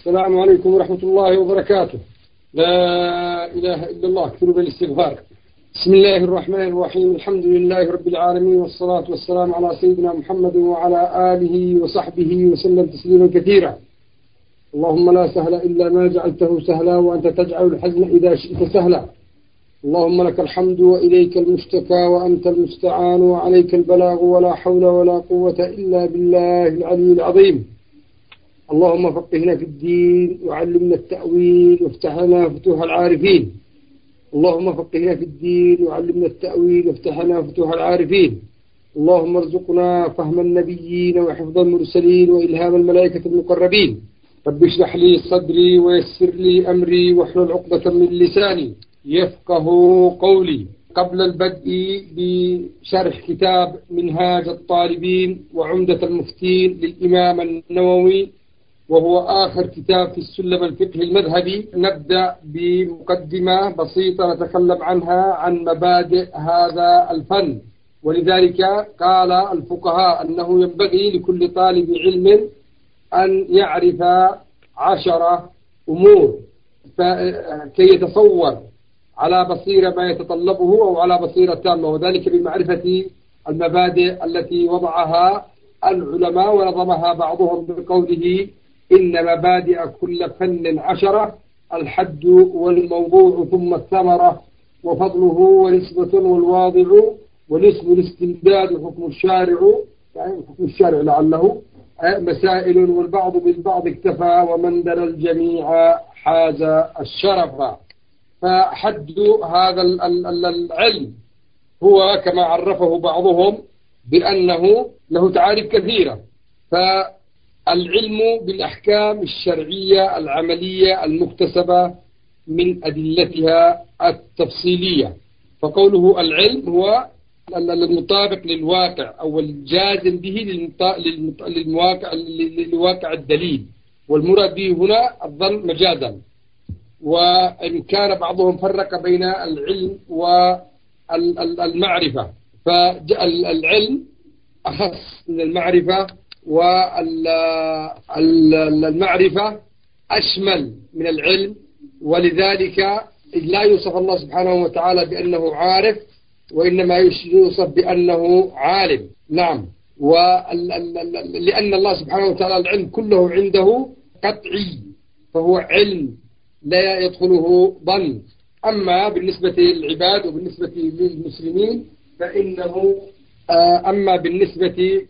السلام عليكم ورحمة الله وبركاته. لا إله إلا الله. اكثروا بالاستغفار. بسم الله الرحمن الرحيم. الحمد لله رب العالمين، والصلاة والسلام على سيدنا محمد وعلى آله وصحبه وسلم تسليما كثيرا. اللهم لا سهل إلا ما جعلته سهلا، وأنت تجعل الحزن إذا شئت سهلا. اللهم لك الحمد وإليك المشتكى وأنت المستعان وعليك البلاغ، ولا حول ولا قوة إلا بالله العلي العظيم. اللهم فقهنا في الدين وعلمنا التأويل وافتح لنا فتوح العارفين. اللهم فقهنا في الدين وعلمنا التأويل وافتح لنا فتوح العارفين. اللهم ارزقنا فهم النبيين وحفظ المرسلين وإلهام الملائكة المقربين. رب اشرح لي صدري ويسر لي أمري واحلل عقدة من لساني يفقه قولي. قبل البدء بشرح كتاب منهاج الطالبين وعمدة المفتين للإمام النووي، وهو آخر كتاب في السلم الفقهي المذهبي، نبدأ بمقدمة بسيطة نتكلم عنها عن مبادئ هذا الفن. ولذلك قال الفقهاء أنه ينبغي لكل طالب علم أن يعرف 10 أمور كي يتصور على بصيرة ما يتطلبه أو على بصيرة تامة، وذلك بمعرفة المبادئ التي وضعها العلماء ونظمها بعضهم بقوله: إن مبادئ كل فن 10، الحد والموضوع ثم الثمرة وفضله ونسبة والواضع والاسم الاستمداد وحكم الشارع، يعني حكم الشارع لعله مسائل، والبعض بالبعض اكتفى، ومن دل الجميع حاز الشرف. فحد هذا العلم هو كما عرفه بعضهم بأنه له تعاريف كثيرة. فالعلم بالأحكام الشرعية العملية المكتسبة من أدلتها التفصيلية. فقوله العلم هو المطابق للواقع أو الجازم به للواقع الدليل، والمراد به هنا الظن مجازا. وإن كان بعضهم فرق بين العلم والمعرفة، فالعلم أخص من المعرفة، والمعرفة أشمل من العلم. ولذلك لا يوصف الله سبحانه وتعالى بأنه عارف، وإنما يوصف بأنه عالم. نعم. لأن الله سبحانه وتعالى العلم كله عنده قطعي، فهو علم لا يدخله ظن. أما بالنسبة للعباد وبالنسبة للمسلمين فإنه أما بالنسبة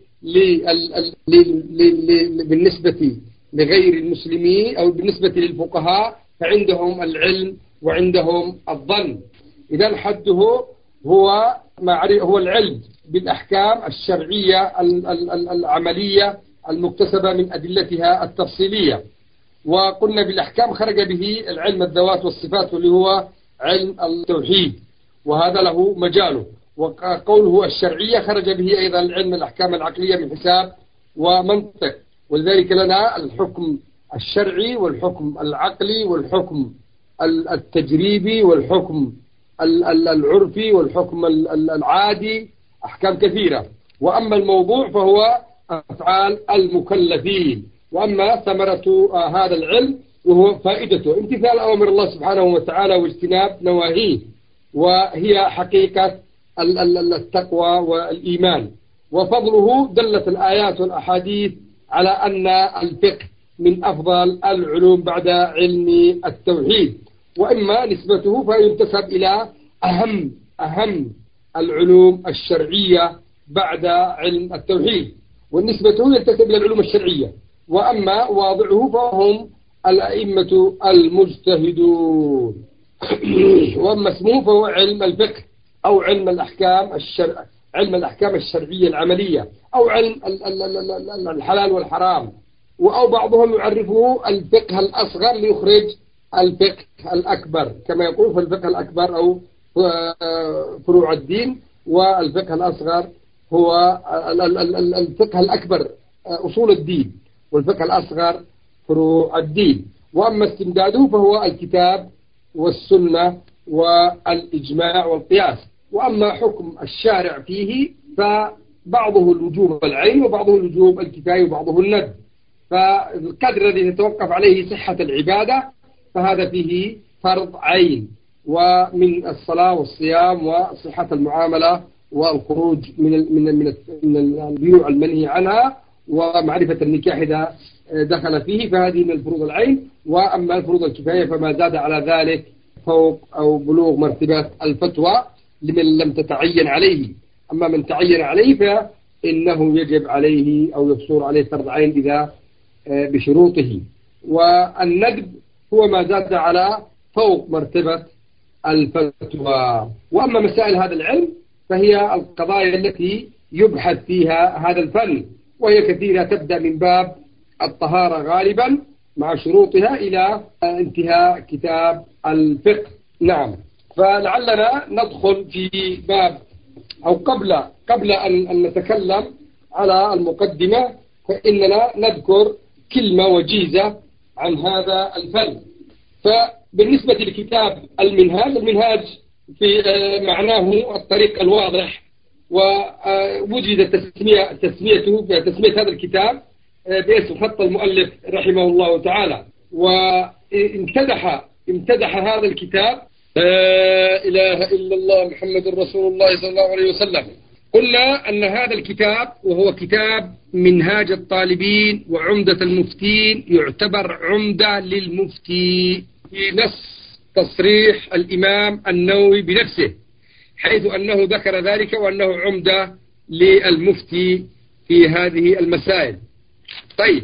لغير المسلمين أو بالنسبة للفقهاء فعندهم العلم وعندهم الظن. إذا حده هو العلم بالأحكام الشرعية العملية المكتسبة من أدلتها التفصيلية. وقلنا بالأحكام خرج به العلم الذوات والصفات، واللي هو علم التوحيد، وهذا له مجاله. وقوله الشرعية خرج به أيضا العلم الأحكام العقلية من حساب ومنطق. ولذلك لنا الحكم الشرعي والحكم العقلي والحكم التجريبي والحكم العرفي والحكم العادي، أحكام كثيرة. وأما الموضوع فهو أفعال المكلفين. وأما ثمرة هذا العلم وهو فائدته امتثال أوامر الله سبحانه وتعالى واجتناب نواهيه، وهي حقيقة التقوى والإيمان. وفضله دلت الآيات والأحاديث على أن الفقه من أفضل العلوم بعد علم التوحيد. وإما نسبته فينتسب إلى أهم العلوم الشرعية بعد علم التوحيد، والنسبة ينتسب إلى العلوم الشرعية. وأما واضعه فهم الأئمة المجتهدون. وأما اسمه فهو علم الفقه أو علم الأحكام الشرعية العملية، أو علم الحلال والحرام. أو بعضهم يعرفه الفقه الأصغر ليخرج الفقه الأكبر، كما يقول في الفقه الأكبر أو فروع الدين، والفقه الأصغر هو الفقه الأكبر أصول الدين، والفقه الأصغر فروع الدين. وأما استمداده فهو الكتاب والسنة والإجماع والقياس. وأما حكم الشارع فيه فبعضه الوجوب العين وبعضه الوجوب الكفاية وبعضه الندب. فالقدر الذي تتوقف عليه صحة العبادة فهذا فيه فرض عين، ومن الصلاة والصيام وصحة المعاملة والخروج من البيوع المنهي عنها ومعرفة النكاح إذا دخل فيه، فهذه من الفروض العين. وأما الفروض الكفاية فما زاد على ذلك فوق أو بلوغ مرتبة الفتوى لمن لم تتعين عليه. أما من تعين عليه فإنه يجب عليه أو يقصر عليه فرض عين إذا بشروطه. والندب هو ما زاد على فوق مرتبة الفتوى. وأما مسائل هذا العلم فهي القضايا التي يبحث فيها هذا الفن، وهي كثيرة، تبدأ من باب الطهارة غالبا مع شروطها إلى انتهاء كتاب الفقه. نعم، فلعلنا ندخل في باب، أو قبل أن نتكلم على المقدمة فإننا نذكر كلمة وجيزة عن هذا الفن. فبالنسبة لكتاب المنهاج في معناه الطريق الواضح، ووجد تسمية هذا الكتاب باسم خط المؤلف رحمه الله تعالى. وامتدح هذا الكتاب لا إله إلا الله محمد رسول الله صلى الله عليه وسلم. قلنا أن هذا الكتاب وهو كتاب منهاج الطالبين وعمدة المفتين يعتبر عمدة للمفتي في نص تصريح الإمام النووي بنفسه، حيث أنه ذكر ذلك وأنه عمدة للمفتي في هذه المسائل. طيب،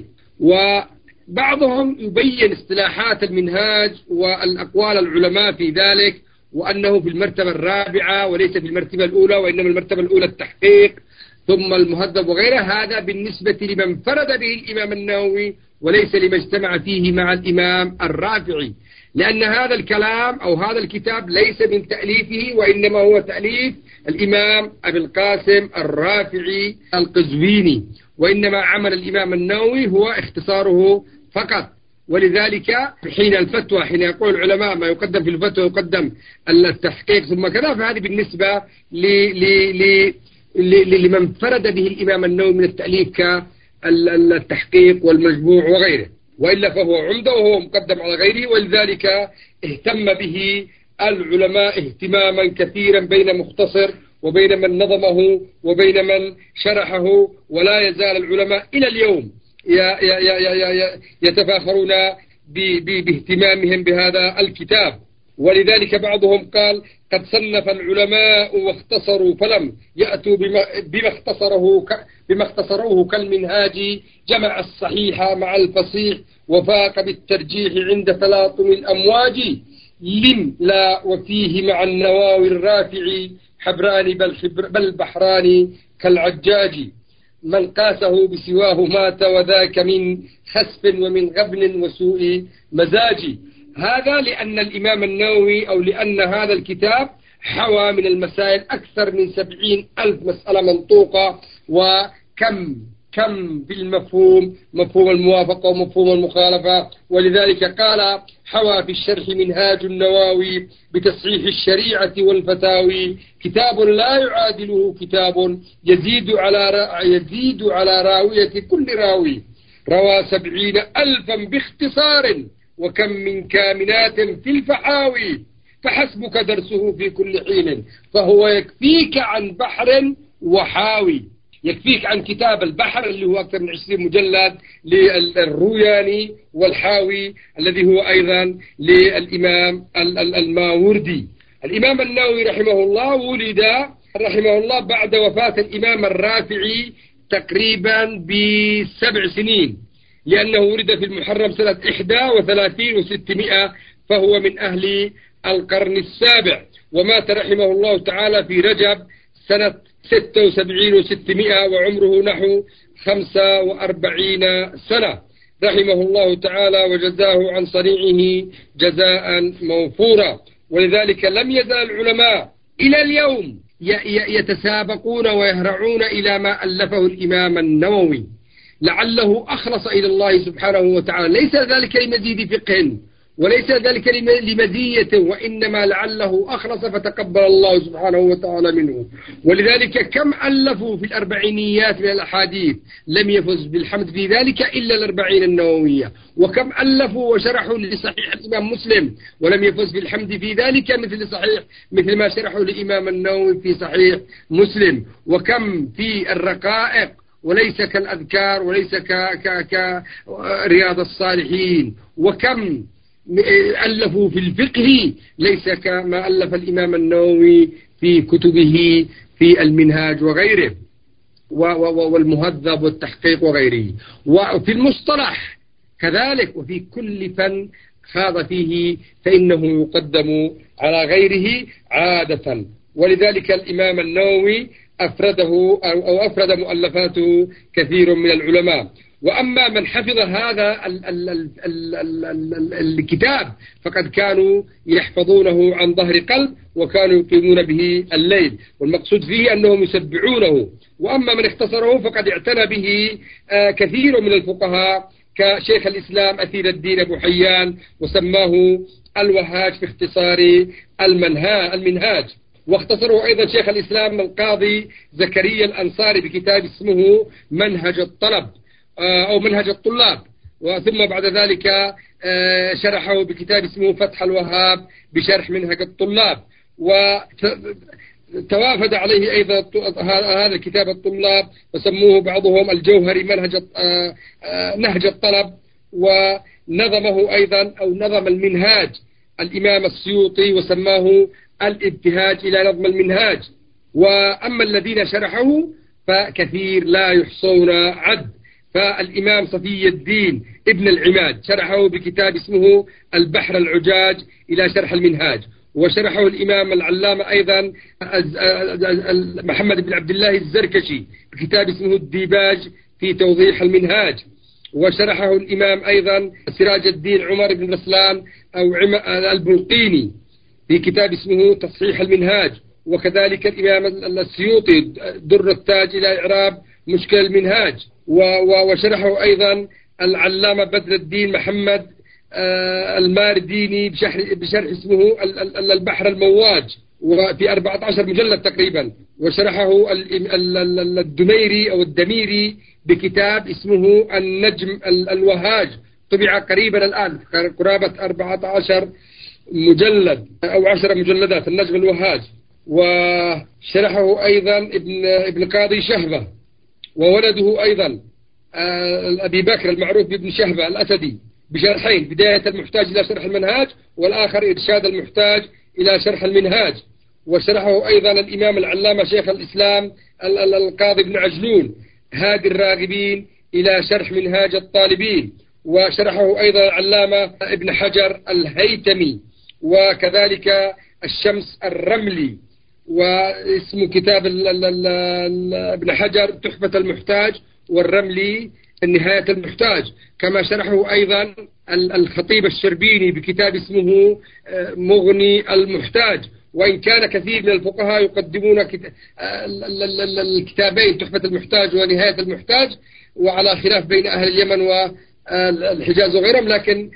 وبعضهم يبين اصطلاحات المنهاج والأقوال العلماء في ذلك، وأنه في المرتبة الرابعة وليس في المرتبة الأولى، وإنما المرتبة الأولى التحقيق ثم المهذب وغيره. هذا بالنسبة لمن فرد به الإمام النووي وليس لما اجتمع فيه مع الإمام الرافعي، لأن هذا الكلام أو هذا الكتاب ليس من تأليفه، وإنما هو تأليف الإمام أبي القاسم الرافعي القزويني، وإنما عمل الإمام النووي هو اختصاره فقط. ولذلك حين الفتوى، حين يقول العلماء ما يقدم في الفتوى يقدم التحقيق ثم كذا، فهذه بالنسبة لمن فرد به الإمام النووي من التأليف كالتحقيق والمجموع وغيره، وإلا فهو عمده وهو مقدم على غيره. ولذلك اهتم به العلماء اهتماما كثيرا بين مختصر وبين من نظمه وبين من شرحه، ولا يزال العلماء إلى اليوم يتفاخرون باهتمامهم بهذا الكتاب. ولذلك بعضهم قال قد صنف العلماء واختصروا فلم يأتوا بما اختصروه كالمنهاج، جمع الصحيح مع الفصيح وفاق بالترجيح عند تلاطم الأمواج، لم لا وفيه مع النواوي الرافعي حبران بل بحران كالعجاج، من قاسه بسواه مات وذاك من خسف ومن غبن وسوء مزاج. هذا لأن الإمام النووي أو لأن هذا الكتاب حوى من المسائل أكثر من 70,000 مسألة منطوقة، وكم بالمفهوم، مفهوم الموافقة ومفهوم المخالفة. ولذلك قال حوى في الشرح منهاج النووي بتصحيح الشريعة والفتاوي كتاب لا يعادله كتاب يزيد على راوية كل راوي، روى 70,000 باختصار وكم من كامنات في الفحاوي، فحسبك درسه في كل حين فهو يكفيك عن بحر وحاوي. يكفيك عن كتاب البحر اللي هو أكثر من 20 مجلد للروياني، والحاوي الذي هو أيضا للإمام الماوردي. الإمام النووي رحمه الله ولد رحمه الله بعد وفاة الإمام الرافعي تقريبا ب7 سنين، لأنه ولد في المحرم سنة 31 و600، فهو من أهل القرن السابع، ومات رحمه الله تعالى في رجب سنة 76 و600، وعمره نحو 45 سنة رحمه الله تعالى، وجزاه عن صنيعه جزاء موفورا. ولذلك لم يزال العلماء إلى اليوم يتسابقون ويهرعون إلى ما ألفه الإمام النووي، لعله أخلص إلى الله سبحانه وتعالى، ليس ذلك لمزيد فقه وليس ذلك لمزية، وإنما لعله أخلص فتقبل الله سبحانه وتعالى منه. ولذلك كم ألفوا في الأربعينيات من الأحاديث لم يفز بالحمد في ذلك إلا الأربعين النووية، وكم ألفوا وشرحوا لصحيح الإمام مسلم ولم يفز بالحمد في ذلك مثل ما شرحوا لإمام النووي في صحيح مسلم، وكم في الرقائق وليس كالأذكار وليس كرياض الصالحين، وكم ألفوا في الفقه ليس كما ألف الإمام النووي في كتبه في المنهاج وغيره والمهذب والتحقيق وغيره، وفي المصطلح كذلك، وفي كل فن خاض فيه فإنه يقدم على غيره عادة. ولذلك الإمام النووي أفرده أو أفرد مؤلفاته كثير من العلماء. وأما من حفظ هذا الكتاب فقد كانوا يحفظونه عن ظهر قلب، وكانوا يقيمون به الليل، والمقصود فيه أنهم يسبعونه. وأما من اختصره فقد اعتنى به كثير من الفقهاء كشيخ الإسلام أثير الدين أبو حيان، وسماه الوهاج في اختصار المنهاج. واختصره أيضا شيخ الإسلام القاضي زكريا الأنصاري بكتاب اسمه منهج الطلب أو منهج الطلاب، وثم بعد ذلك شرحه بكتاب اسمه فتح الوهاب بشرح منهج الطلاب. وتوافد عليه أيضا هذا الكتاب الطلاب، وسموه بعضهم الجوهري نهج الطلب. ونظمه أيضا أو نظم المنهاج الإمام السيوطي وسماه الابتهاج إلى نظم المنهاج. وأما الذين شرحه فكثير لا يحصون عد. فالإمام صفي الدين ابن العماد شرحه بكتاب اسمه البحر العجاج إلى شرح المنهاج، وشرحه الإمام العلامة أيضا محمد بن عبد الله الزركشي بكتاب اسمه الديباج في توضيح المنهاج، وشرحه الإمام أيضا سراج الدين عمر بن رسلان أو البلقيني في كتاب اسمه تصحيح المنهاج، وكذلك الإمام السيوطي در التاج إلى إعراب مشكل المنهاج، وشرحه أيضا العلامة بدر الدين محمد المارديني بشرح اسمه البحر المواج، وفي 14 مجلد تقريبا. وشرحه الدميري أو الدميري بكتاب اسمه النجم الوهاج، طبع قريبا الآن قرابة 14 مجلد أو 10 مجلدات النجم الوهاج. وشرحه أيضا ابن قاضي شهبة، وولده أيضا أبي بكر المعروف بابن شهبة الأسدي بشرحين، بداية المحتاج إلى شرح المنهاج، والآخر إرشاد المحتاج إلى شرح المنهاج. وشرحه أيضا الإمام العلامة شيخ الإسلام القاضي بن عجلون هادي الراغبين إلى شرح منهاج الطالبين. وشرحه أيضا العلامة ابن حجر الهيتمي، وكذلك الشمس الرملي، واسم كتاب ابن حجر تحفة المحتاج، والرملي نهاية المحتاج. كما شرحه أيضا الخطيب الشربيني بكتاب اسمه مغني المحتاج. وإن كان كثير من الفقهاء يقدمون الكتابين تحفة المحتاج ونهاية المحتاج، وعلى خلاف بين أهل اليمن والحجاز وغيرهم، لكن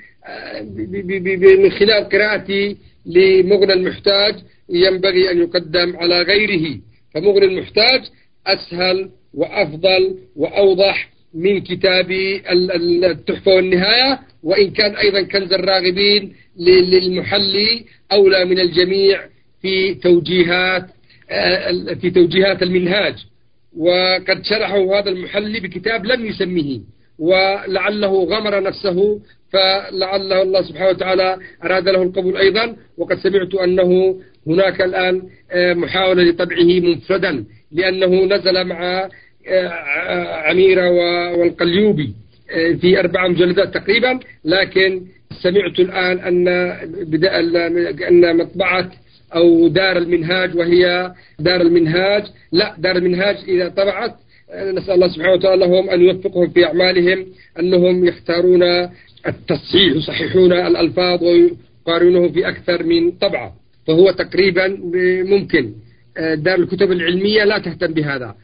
من خلال قراءتي لمغنى المحتاج ينبغي أن يقدم على غيره. فمغنى المحتاج أسهل وأفضل وأوضح من كتاب التحفة والنهاية، وإن كان أيضا كنز الراغبين للمحلي أولى من الجميع في توجيهات المنهاج. وقد شرحه هذا المحلي بكتاب لم يسميه، ولعله غمر نفسه، فلعله الله سبحانه وتعالى أراد له القبول أيضا. وقد سمعت أنه هناك الآن محاولة لطبعه منفردا، لأنه نزل مع عميرة والقليوبي في 4 مجلدات تقريبا، لكن سمعت الآن أن مطبعة أو دار المنهاج، وهي دار المنهاج إذا طبعت، نسأل الله سبحانه وتعالى لهم أن يوفقهم في أعمالهم، أنهم يختارون التصحيح، يصححون الألفاظ ويقارنونه في أكثر من طبعة. فهو تقريبا ممكن دار الكتب العلمية لا تهتم بهذا،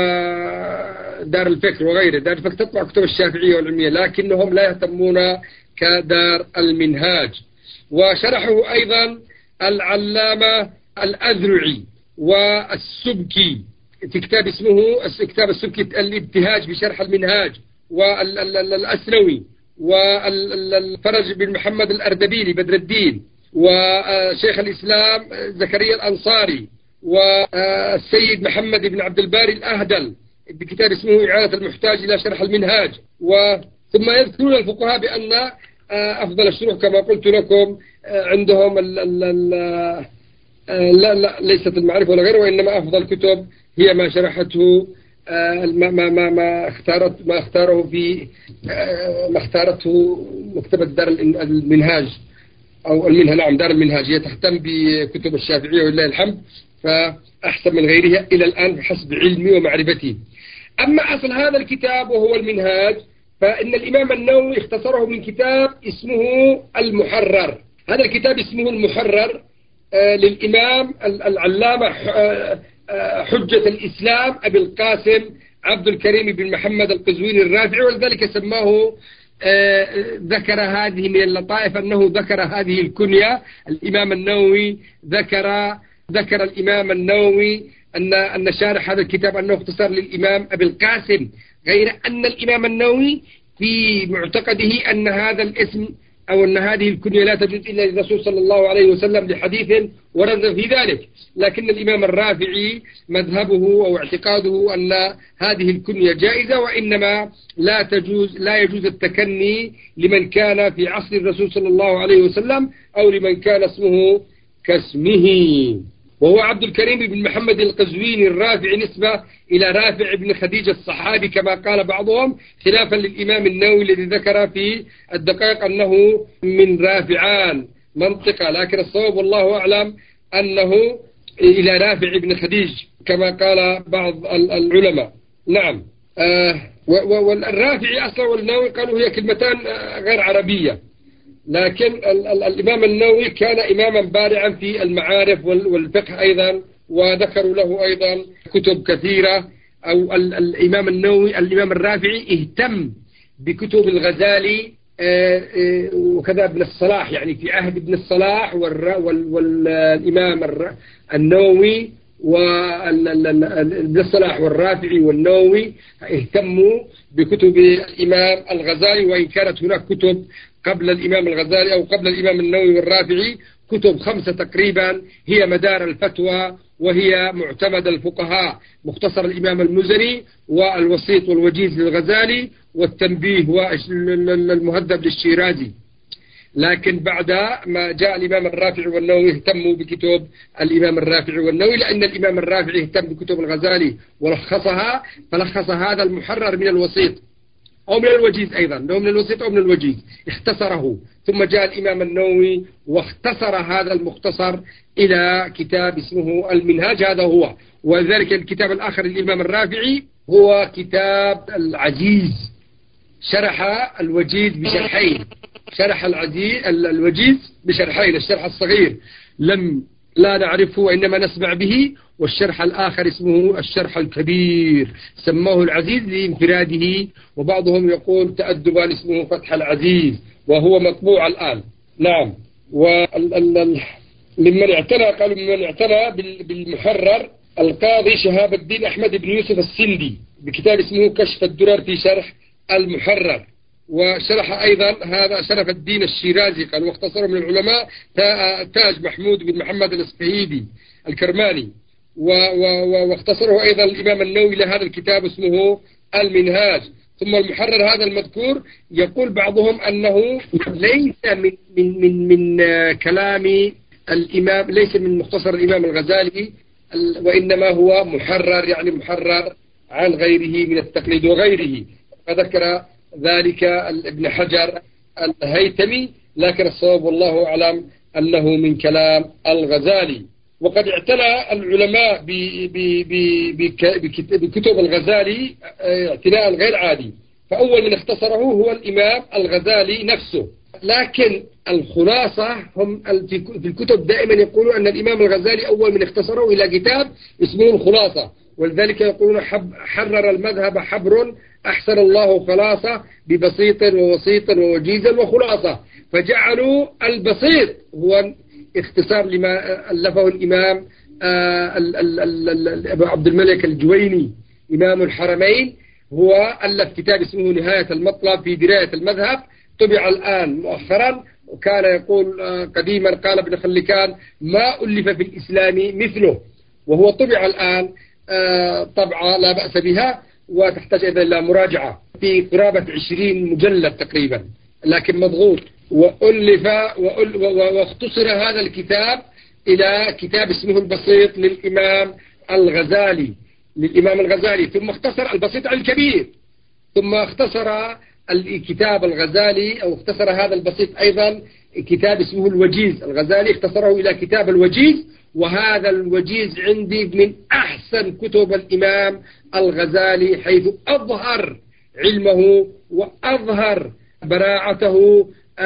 ودار الفكر وغيره، دار الفكر تطبع كتب الشافعية والعلمية، لكنهم لا يهتمون كدار المنهاج. وشرحه أيضا العلامة الأذرعي والسبكي في كتاب اسمه كتاب السبكي الابتهاج بشرح المنهاج، والأسنوي، والفرج بن محمد الأردبيلي بدر الدين، وشيخ الإسلام زكريا الأنصاري، والسيد محمد بن عبد الباري الأهدل بكتاب اسمه إعانة المحتاج إلى شرح المنهاج. ثم يذكرون الفقهاء بأن أفضل الشروح كما قلت لكم عندهم لا ليست المعرفة ولا غيره، وإنما أفضل كتب هي ما شرحته ما اختارته مكتبة دار المنهاج أو المنهج. نعم دار المنهاج هي تهتم بكتب الشافعية ولله الحمد، فأحسن من غيرها إلى الآن بحسب علمي ومعرفتي. أما أصل هذا الكتاب وهو المنهاج فإن الإمام النووي اختصره من كتاب اسمه المحرر. هذا الكتاب اسمه المحرر للإمام العلامة حجة الإسلام أبي القاسم عبد الكريم بن محمد القزويني الرافعي، ولذلك سماه ذكر هذه من اللطائف أنه ذكر هذه الكنية. الإمام النووي ذكر الإمام النووي أن شارح هذا الكتاب أنه اختصر للإمام أبي القاسم، غير أن الإمام النووي في معتقده أن هذا الاسم أو أن هذه الكنية لا تجوز إلا للرسول صلى الله عليه وسلم لحديث ورد في ذلك. لكن الإمام الرافعي مذهبه أو اعتقاده أن هذه الكنية جائزة، وإنما لا يجوز التكني لمن كان في عصر الرسول صلى الله عليه وسلم أو لمن كان اسمه كاسمه. وهو عبد الكريم بن محمد القزويني الرافعي نسبة إلى رافع بن خديجة الصحابي كما قال بعضهم، خلافا للإمام النووي الذي ذكر في الدقائق أنه من رافعان منطقة، لكن الصواب والله أعلم أنه إلى رافع بن خديج كما قال بعض العلماء. نعم. والرافعي أصلا والنووي قالوا هي كلمتان غير عربية، لكن الإمام النووي كان إماما بارعا في المعارف والفقه أيضا، وذكروا له أيضا كتب كثيرة. أو الإمام النووي الإمام الرافعي اهتم بكتب الغزالي وكذا ابن الصلاح، يعني في عهد ابن الصلاح والإمام النووي وابن الصلاح والرافعي والنووي اهتموا بكتب الإمام الغزالي، وإن كانت هناك كتب قبل الإمام الغزالي أو قبل الإمام النووي والرافعي كتب 5 تقريبا هي مدار الفتوى وهي معتمد الفقهاء: مختصر الإمام المزني، والوسيط والوجيز للغزالي، والتنبيه والمهذب للشيرازي. لكن بعد ما جاء الإمام الرافعي والنووي اهتموا بكتب الإمام الرافعي والنووي، لأن الإمام الرافعي اهتم بكتب الغزالي ولخصها، فلخص هذا المحرر من الوسيط أو من الوجيز أيضا، لو من الوسيط أو من الوجيز اختصره. ثم جاء الإمام النووي واختصر هذا المختصر إلى كتاب اسمه المنهاج، هذا هو. وذلك الكتاب الآخر للإمام الرافعي هو كتاب العزيز، شرح الوجيز بشرحين، شرح الوجيز بشرحين، الشرح الصغير لا نعرفه وإنما نسمع به، والشرح الآخر اسمه الشرح الكبير، سماه العزيز لانفراده، وبعضهم يقول تأدبا اسمه فتح العزيز، وهو مطبوع الآن. نعم. ممن اعتنى بالمحرر القاضي شهاب الدين أحمد بن يوسف السندي بكتاب اسمه كشف الدرر في شرح المحرر. وشرح أيضا هذا شرف الدين الشيرازي قال، واختصره من العلماء تاج محمود بن محمد الاسفهيدي الكرماني. واختصره أيضا الإمام النووي لهذا الكتاب اسمه المنهاج. ثم المحرر هذا المذكور يقول بعضهم أنه ليس من كلام الإمام، ليس من مختصر الإمام الغزالي، وإنما هو محرر، يعني محرر عن غيره من التقليد وغيره. فذكر ذلك ابن حجر الهيثمي، لكن الصواب والله أعلم أنه من كلام الغزالي. وقد اعتنى العلماء بكتب الغزالي اعتناء غير عادي، فأول من اختصره هو الإمام الغزالي نفسه. لكن الخلاصة هم في الكتب دائما يقولون أن الإمام الغزالي أول من اختصره إلى كتاب اسمه الخلاصة، ولذلك يقولون حرر المذهب حبر أحسن الله خلاصة ببسيط ووسيط ووجيز وخلاصة، فجعلوا البسيط هو اختصار لما ألفه الإمام أبو عبد الملك الجويني إمام الحرمين. هو ألف كتاب اسمه نهاية المطلب في دراية المذهب، طبع الآن مؤخرا، وكان يقول قديما قال ابن خلكان ما ألف في الإسلام مثله، وهو طبع الآن طبعة لا بأس بها وتحتاج إلى مراجعة في قرابة 20 مجلد تقريبا، لكن مضغوط. وألف واختصر هذا الكتاب إلى كتاب اسمه البسيط للإمام الغزالي ثم اختصر البسيط على الكبير، ثم اختصر الكتاب الغزالي أو اختصر هذا البسيط أيضا كتاب اسمه الوجيز. الغزالي اختصره إلى كتاب الوجيز، وهذا الوجيز عندي من أحسن كتب الإمام الغزالي، حيث أظهر علمه وأظهر براعته.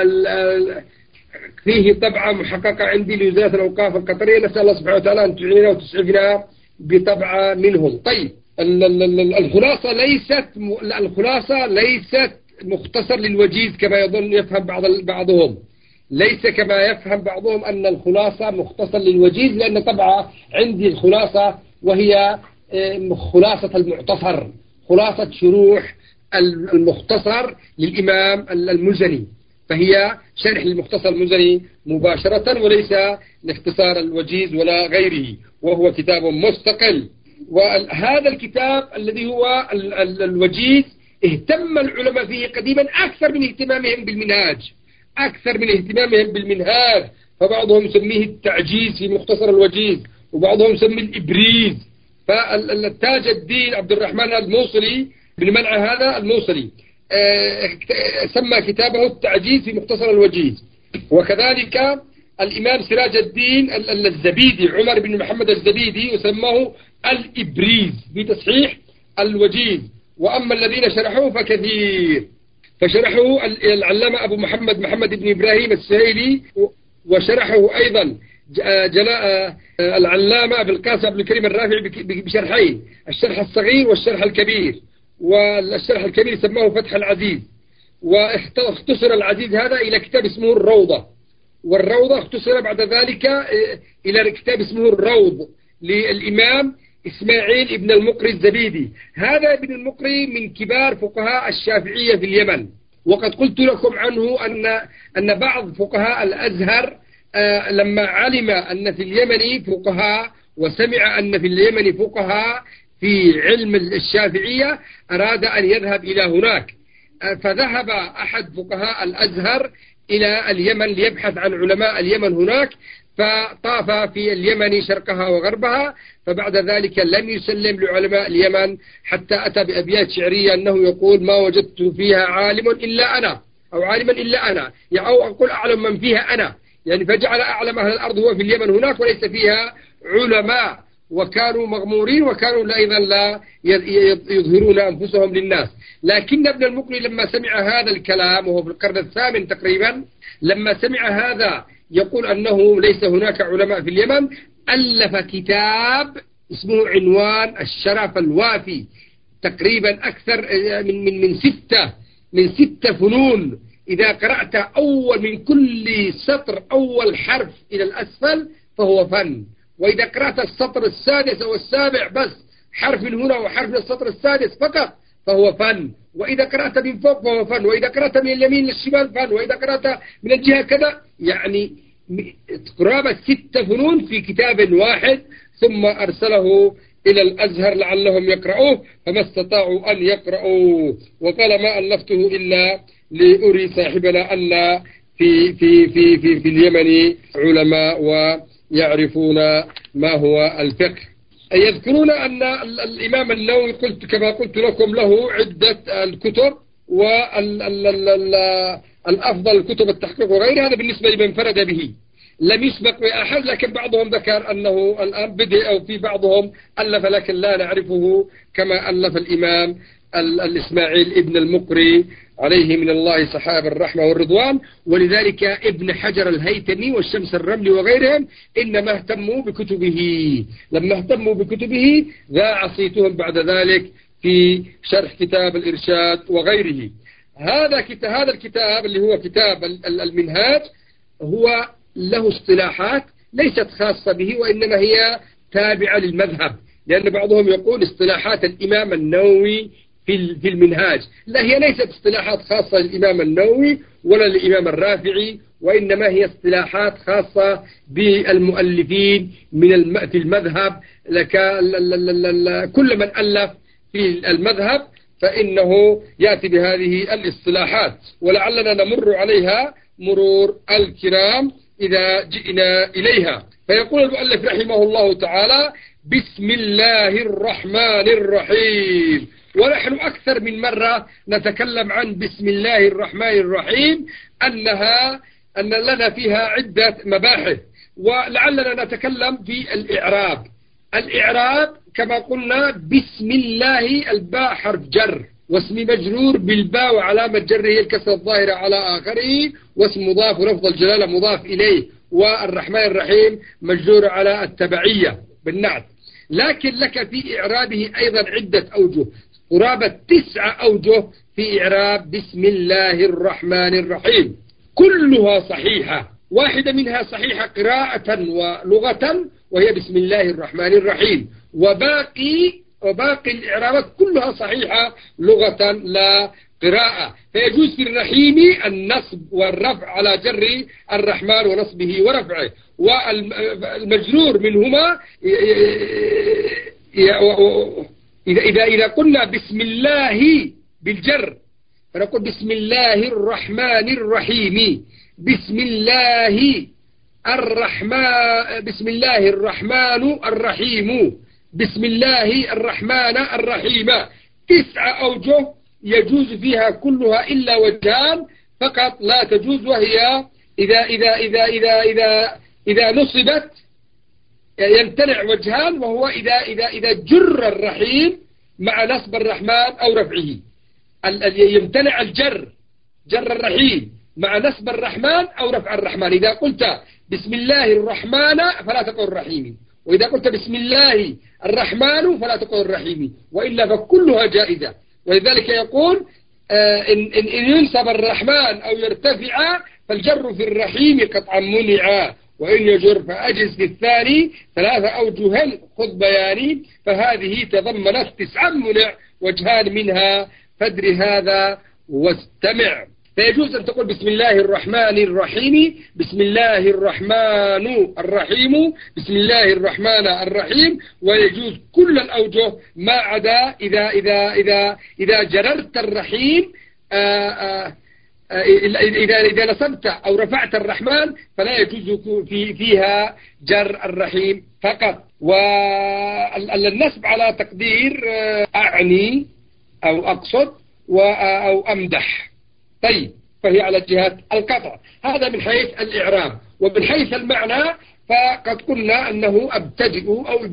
فيه طبعة محققة عندي لوزارة الأوقاف القطرية، نسأل الله سبحانه وتعالى أن تعيننا وتسعفنا بطبعة منهم. طيب الخلاصة ليست مختصر للوجيز كما يظن يفهم بعضهم، ليس كما يفهم بعضهم أن الخلاصة مختصر للوجيز، لأن طبعا عندي الخلاصة وهي خلاصة المعتصر، خلاصة شروح المختصر للإمام المزني، فهي شرح للمختصر المزني مباشرة وليس لاختصار الوجيز ولا غيره، وهو كتاب مستقل. وهذا الكتاب الذي هو الوجيز اهتم العلماء فيه قديما أكثر من اهتمامهم بالمنهاج، فبعضهم يسميه التعجيز في مختصر الوجيز، وبعضهم يسميه الإبريز. فالتاج الدين عبد الرحمن الموصلي بن منع هذا الموصلي سمى كتابه التعجيز في مختصر الوجيز. وكذلك الإمام سراج الدين الزبيدي عمر بن محمد الزبيدي يسماه الإبريز بتصحيح الوجيز. وأما الذين شرحوه فكثير، فشرحه العلامة أبو محمد بن إبراهيم السهيلي، وشرحه أيضا جلاء العلامة أبو القاسم عبد الكريم الرافعي بشرحين، الشرح الصغير والشرح الكبير، والشرح الكبير سماه فتح العزيز. واختصر العزيز هذا إلى كتاب اسمه الروضة، والروضة اختصر بعد ذلك إلى كتاب اسمه الروض للإمام إسماعيل ابن المقري الزبيدي. هذا ابن المقري من كبار فقهاء الشافعية في اليمن، وقد قلت لكم عنه أن بعض فقهاء الأزهر لما علم أن في اليمن فقهاء وسمع أن في اليمن فقهاء في علم الشافعية أراد أن يذهب إلى هناك، فذهب أحد فقهاء الأزهر إلى اليمن ليبحث عن علماء اليمن هناك، فطاف في اليمن شرقها وغربها، فبعد ذلك لم يسلم لعلماء اليمن حتى أتى بأبيات شعرية أنه يقول ما وجدت فيها عالم إلا أنا، أو عالما إلا أنا، أو أقول أعلم من فيها أنا، يعني فجعل أعلم أهل الأرض هو في اليمن هناك وليس فيها علماء، وكانوا مغمورين وكانوا أيضا لا يظهرون أنفسهم للناس. لكن ابن المقري لما سمع هذا الكلام وهو في القرن الثامن تقريبا، لما سمع هذا يقول أنه ليس هناك علماء في اليمن، ألف كتاب اسمه عنوان الشرف الوافي، تقريبا أكثر من ستة فنون. إذا قرأت من كل سطر أول حرف إلى الأسفل فهو فن، وإذا قرأت السطر السادس أو السابع بس حرف من هنا وحرف من السطر السادس فقط فهو فن، وإذا قرأت من فوق فهو فن، وإذا قرأت من اليمين للشمال فن، وإذا قرأت من الجهة كذا، يعني قرابة 6 فنون في كتاب واحد. ثم أرسله إلى الأزهر لعلهم يقرأوه، فما استطاعوا أن يقرأوه، وقال ما ألفته إلا لأري صاحبنا أن في اليمن علماء ويعرفون ما هو الفقه. يذكرون أن الإمام النووي كما قلت لكم له عدة الكتب، والأفضل الكتب التحقيق وغيرها، هذا بالنسبة لمن فرد به لم يسبق بأحد، لكن بعضهم ذكر أنه الآن بدأ، أو في بعضهم ألف لكن لا نعرفه كما ألف الإمام الإسماعيل ابن المقري عليه من الله سحاب الرحمة والرضوان. ولذلك ابن حجر الهيتمي والشمس الرملي وغيرهم إنما اهتموا بكتبه، لما اهتموا بكتبه ذاع صيتهم بعد ذلك في شرح كتاب الإرشاد وغيره. هذا الكتاب اللي هو كتاب المنهاج هو له اصطلاحات ليست خاصة به، وإنما هي تابعة للمذهب، لأن بعضهم يقول اصطلاحات الإمام النووي في المنهاج. لا، هي ليست اصطلاحات خاصة للإمام النووي ولا للإمام الرافعي، وإنما هي اصطلاحات خاصة بالمؤلفين في المذهب. كل من ألف في المذهب فإنه يأتي بهذه الاصطلاحات، ولعلنا نمر عليها مرور الكرام إذا جئنا إليها. فيقول المؤلف رحمه الله تعالى: بسم الله الرحمن الرحيم. ونحن أكثر من مرة نتكلم عن بسم الله الرحمن الرحيم، أن لنا فيها عدة مباحث، ولعلنا نتكلم في الإعراب كما قلنا: بسم الله، الباء حرف جر، واسم مجرور بالباء وعلامة جره هي الكسرة الظاهرة على آخره، واسم مضاف ولفظ الجلالة مضاف إليه، والرحمن الرحيم مجرور على التبعية بالنعت. لكن لك في إعرابه أيضا عدة أوجه، قرابة 9 أوجه في إعراب بسم الله الرحمن الرحيم، كلها صحيحة. واحدة منها صحيحة قراءة ولغة، وهي بسم الله الرحمن الرحيم، وباقي الإعرابات كلها صحيحة لغة لا قراءة. فيجوز في الرحيم النصب والرفع على جر الرحمن ونصبه ورفعه، والمجرور منهما إذا قلنا بسم الله بالجر فنقول بسم الله الرحمن الرحيم، بسم الله الرحمن الرحيم، بسم الله الرحمن الرحيم. 9 أوجه يجوز فيها كلها إلا وجهان فقط لا تجوز، وهي إذا نصبت يمتنع وجهان، وهو إذا جر الرحيم مع نصب الرحمن أو رفعه. يمتنع جر الرحيم مع نصب الرحمن أو رفع الرحمن. إذا قلت بسم الله الرحمن فلا تقل الرحيم، وإذا قلت بسم الله الرحمن فلا تقل الرحيم، وإلا فكلها جائزة. ولذلك يقول إن ينصب الرحمن أو يرتفع فالجر في الرحيم قطعا منع، وإن يجر فأجز في الثاني. 3 أوجه خذ بياني، فهذه تضمنت 9 منع، وجهان منها فادر هذا واستمع. فيجوز أن تقول بسم الله الرحمن الرحيم، بسم الله الرحمن الرحيم، بسم الله الرحمن الرحيم، ويجوز كل الأوجه ما عدا إذا جررت الرحيم. إذا نصبت أو رفعت الرحمن فلا يجوز فيها جر الرحيم فقط. والنصب على تقدير أعني أو أقصد أو أمدح. طيب، فهي على جهة القطع. هذا من حيث الإعراب. ومن حيث المعنى فقد قلنا أنه أبتدئ أو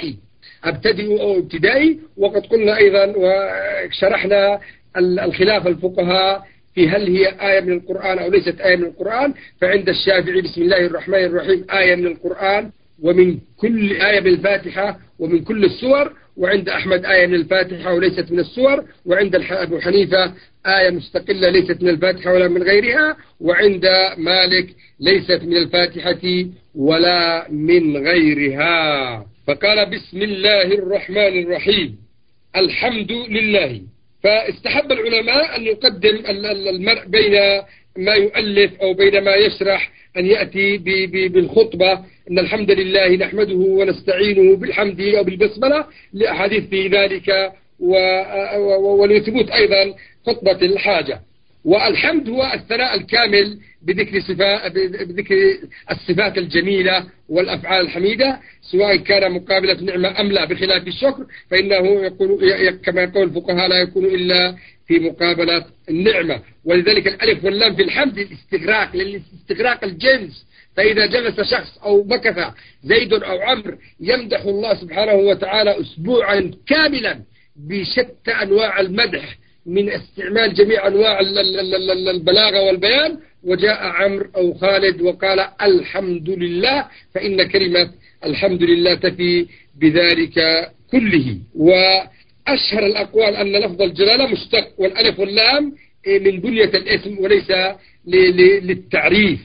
ابتدائي، وقد قلنا أيضا وشرحنا الخلاف الفقهاء في هل هي آية من القرآن أو ليست آية من القرآن. فعند الشافعي بسم الله الرحمن الرحيم آية من القرآن ومن كل آية من الفاتحة ومن كل السور، وعند أحمد آية من الفاتحة وليست من السور، وعند أبو حنيفة آية مستقلة ليست من الفاتحة ولا من غيرها، وعند مالك ليست من الفاتحة ولا من غيرها. فقال بسم الله الرحمن الرحيم الحمد لله. فاستحب العلماء أن يقدم المرء بين ما يؤلف أو بين ما يشرح أن يأتي بالخطبة إن الحمد لله نحمده ونستعينه بالحمد أو بالبسملة لأحاديث في ذلك، ولثبوت أيضا خطبة الحاجة. والحمد هو الثناء الكامل بذكر الصفات الجميلة والأفعال الحميدة، سواء كان مقابلة نعمة أم لا، بخلاف الشكر فإنه كما يقول الفقهاء لا يكون إلا في مقابلة النعمة. ولذلك الألف واللام في الحمد للاستغراق الجنس. فإذا جلس شخص أو مكث زيد أو عمرو يمدح الله سبحانه وتعالى أسبوعا كاملا بشتى أنواع المدح من استعمال جميع أنواع البلاغة والبيان، وجاء عمرو أو خالد وقال الحمد لله، فإن كلمة الحمد لله تفي بذلك كله. أشهر الأقوال أن لفظ الجلالة مشتق، والألف واللام من بنية الاسم وليس للتعريف،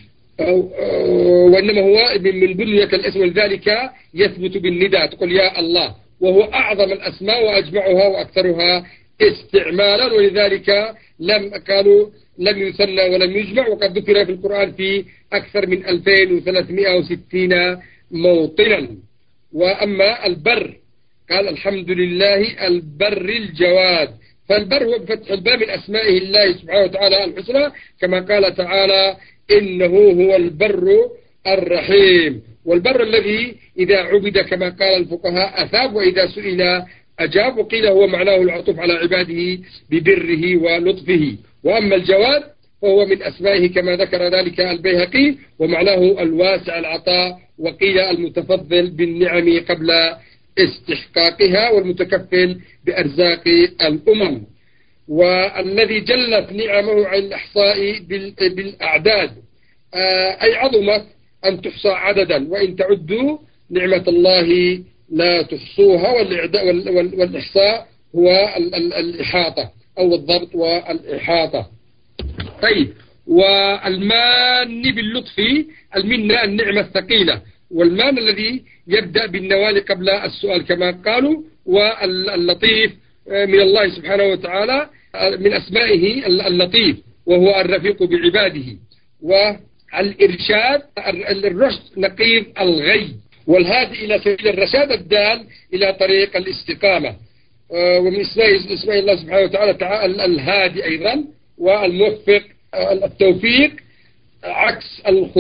وإنما هو من بنية الاسم، ولذلك يثبت بالنداء، تقول يا الله، وهو أعظم الأسماء وأجمعها وأكثرها استعمالا، ولذلك لم يثنى ولم يجمع، وقد ذكر في القرآن في أكثر من 2360 موطنا. وأما البر قال الحمد لله البر الجواد، فالبر هو بفتح الباء من أسمائه الله سبحانه وتعالى الحسنى، كما قال تعالى إنه هو البر الرحيم. والبر الذي إذا عبد كما قال الفقهاء أثاب، وإذا سئل أجاب، وقيل هو معناه العطف على عباده ببره ولطفه. وأما الجواد فهو من أسمائه كما ذكر ذلك البيهقي، ومعناه الواسع العطاء، وقيل المتفضل بالنعم قبل استحقاقها، والمتكفل بأرزاق الأمم، والذي جلت نعمه عن الإحصاء بالأعداد، أي عظمت أن تحصى عددا، وإن تعدوا نعمة الله لا تحصوها. والإحصاء هو الإحاطة أو الضبط والإحاطة. طيب، والمان باللطف المنة النعمة الثقيلة، والمان الذي يبدأ بالنوال قبل السؤال كما قالوا. واللطيف من الله سبحانه وتعالى من أسمائه اللطيف، وهو الرفيق بعباده. والإرشاد الرشد نقيض الغي، والهادي إلى سبيل الرشاد الدال إلى طريق الاستقامة. ومن اسماء الله سبحانه وتعالى الهادي أيضا، والموفق التوفيق عكس